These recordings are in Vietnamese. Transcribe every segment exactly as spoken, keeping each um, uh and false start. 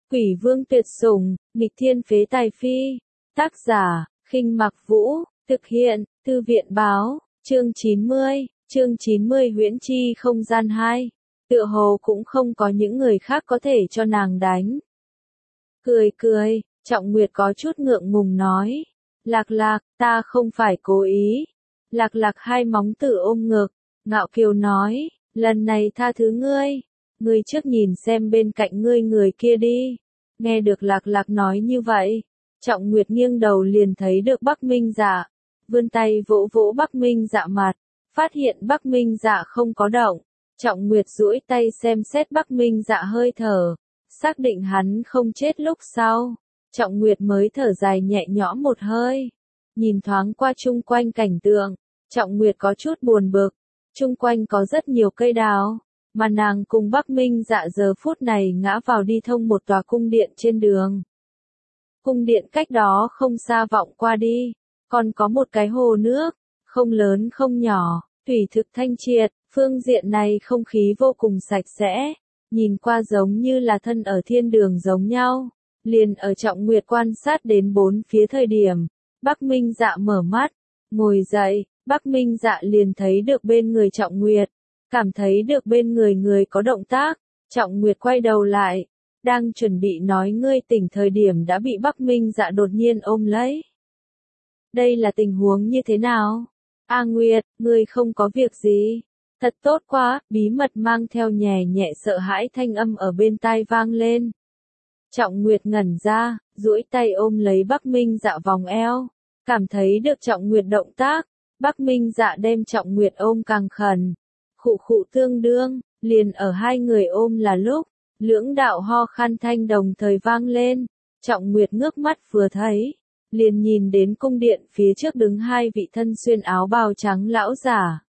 Quỷ vương tuyệt sủng, nghịch thiên phế tài phi. Tác giả, Khinh Mặc Vũ, thực hiện, Thư viện báo, chương chín mươi, chương chín mươi huyễn chi không gian hai. Tựa hồ cũng không có những người khác có thể cho nàng đánh. Cười cười, Trọng Nguyệt có chút ngượng ngùng nói. Lạc lạc, ta không phải cố ý. Lạc lạc hai móng tử ôm ngực, ngạo kiều nói, lần này tha thứ ngươi. Ngươi trước nhìn xem bên cạnh ngươi người kia đi. Nghe được lạc lạc nói như vậy, Trọng Nguyệt nghiêng đầu liền thấy được Bắc Minh Dạ. Vươn tay vỗ vỗ Bắc Minh Dạ mặt, phát hiện Bắc Minh Dạ không có động. Trọng Nguyệt duỗi tay xem xét Bắc Minh Dạ hơi thở, xác định hắn không chết lúc sau. Trọng Nguyệt mới thở dài nhẹ nhõm một hơi. Nhìn thoáng qua chung quanh cảnh tượng, Trọng Nguyệt có chút buồn bực. Chung quanh có rất nhiều cây đào, mà nàng cùng Bắc Minh Dạ giờ phút này ngã vào đi thông một tòa cung điện trên đường. Cung điện cách đó không xa vọng qua đi, còn có một cái hồ nước, không lớn không nhỏ, thủy thực thanh triệt, phương diện này không khí vô cùng sạch sẽ, nhìn qua giống như là thân ở thiên đường giống nhau. Liền ở Trọng Nguyệt quan sát đến bốn phía thời điểm, Bắc Minh Dạ mở mắt, ngồi dậy, Bắc Minh Dạ liền thấy được bên người Trọng Nguyệt, cảm thấy được bên người người có động tác, Trọng Nguyệt quay đầu lại, đang chuẩn bị nói ngươi tỉnh thời điểm đã bị Bắc Minh Dạ đột nhiên ôm lấy. Đây là tình huống như thế nào? A Nguyệt, ngươi không có việc gì? Thật tốt quá, bí mật mang theo nhẹ nhẹ sợ hãi thanh âm ở bên tai vang lên. Trọng Nguyệt ngẩn ra, duỗi tay ôm lấy Bắc Minh Dạ vòng eo, cảm thấy được Trọng Nguyệt động tác, Bắc Minh Dạ đem Trọng Nguyệt ôm càng khẩn. Khụ khụ tương đương, liền ở hai người ôm là lúc, lưỡng đạo ho khan thanh đồng thời vang lên. Trọng Nguyệt ngước mắt vừa thấy, liền nhìn đến cung điện phía trước đứng hai vị thân xuyên áo bào trắng lão giả.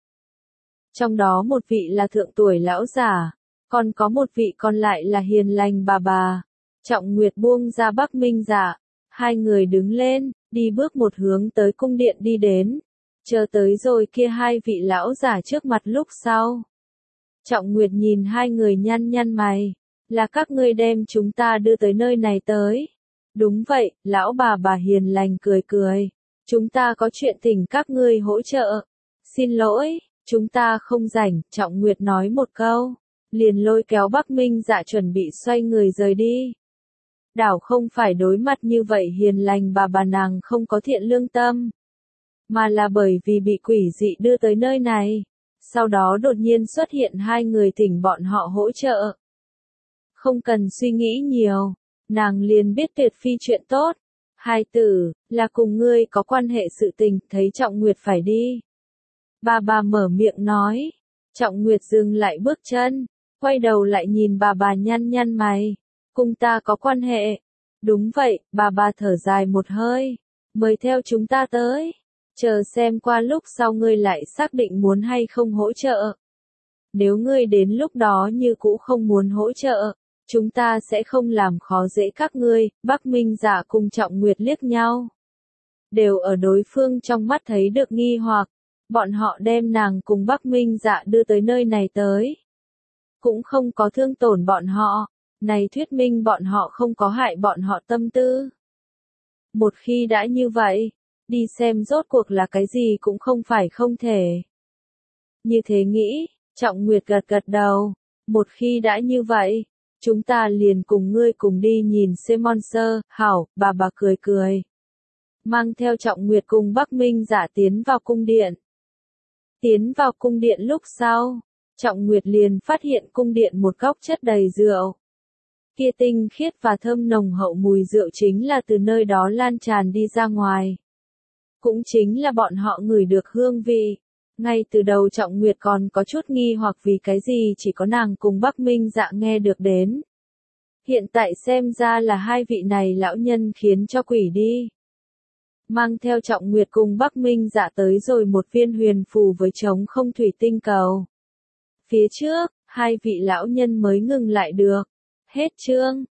Trong đó một vị là thượng tuổi lão giả, còn có một vị còn lại là hiền lành bà bà. Trọng Nguyệt buông ra Bắc Minh Dạ, hai người đứng lên, đi bước một hướng tới cung điện đi đến. Chờ tới rồi kia hai vị lão giả trước mặt lúc sau. Trọng Nguyệt nhìn hai người nhăn nhăn mày, là các ngươi đem chúng ta đưa tới nơi này tới. Đúng vậy, lão bà bà hiền lành cười cười, chúng ta có chuyện thỉnh các ngươi hỗ trợ. Xin lỗi, chúng ta không rảnh, Trọng Nguyệt nói một câu, liền lôi kéo Bắc Minh Dạ chuẩn bị xoay người rời đi. Đảo không phải đối mặt như vậy hiền lành bà bà nàng không có thiện lương tâm, mà là bởi vì bị quỷ dị đưa tới nơi này, sau đó đột nhiên xuất hiện hai người thỉnh bọn họ hỗ trợ. Không cần suy nghĩ nhiều, nàng liền biết tuyệt phi chuyện tốt. Hai tử, là cùng ngươi có quan hệ sự tình, thấy Trọng Nguyệt phải đi. Bà bà mở miệng nói, Trọng Nguyệt dừng lại bước chân, quay đầu lại nhìn bà bà nhăn nhăn mày, cùng ta có quan hệ. Đúng vậy, bà bà thở dài một hơi, mời theo chúng ta tới. Chờ xem qua lúc sau ngươi lại xác định muốn hay không hỗ trợ. Nếu ngươi đến lúc đó như cũ không muốn hỗ trợ, chúng ta sẽ không làm khó dễ các ngươi. Bắc Minh Dạ cùng Trọng Nguyệt liếc nhau, đều ở đối phương trong mắt thấy được nghi hoặc. Bọn họ đem nàng cùng Bắc Minh Dạ đưa tới nơi này tới, cũng không có thương tổn bọn họ, này thuyết minh bọn họ không có hại bọn họ tâm tư. Một khi đã như vậy, đi xem rốt cuộc là cái gì cũng không phải không thể. Như thế nghĩ, Trọng Nguyệt gật gật đầu, một khi đã như vậy, chúng ta liền cùng ngươi cùng đi nhìn xem monster. Hảo, bà bà cười cười, mang theo Trọng Nguyệt cùng Bắc Minh Dạ tiến vào cung điện. Tiến vào cung điện lúc sau, Trọng Nguyệt liền phát hiện cung điện một góc chất đầy rượu. Kia tinh khiết và thơm nồng hậu mùi rượu chính là từ nơi đó lan tràn đi ra ngoài. Cũng chính là bọn họ ngửi được hương vị. Ngay từ đầu Trọng Nguyệt còn có chút nghi hoặc vì cái gì chỉ có nàng cùng Bắc Minh Dạ nghe được đến. Hiện tại xem ra là hai vị này lão nhân khiến cho quỷ đi. Mang theo Trọng Nguyệt cùng Bắc Minh Dạ tới rồi một viên huyền phù với trống không thủy tinh cầu. Phía trước, hai vị lão nhân mới ngừng lại được. Hết chương.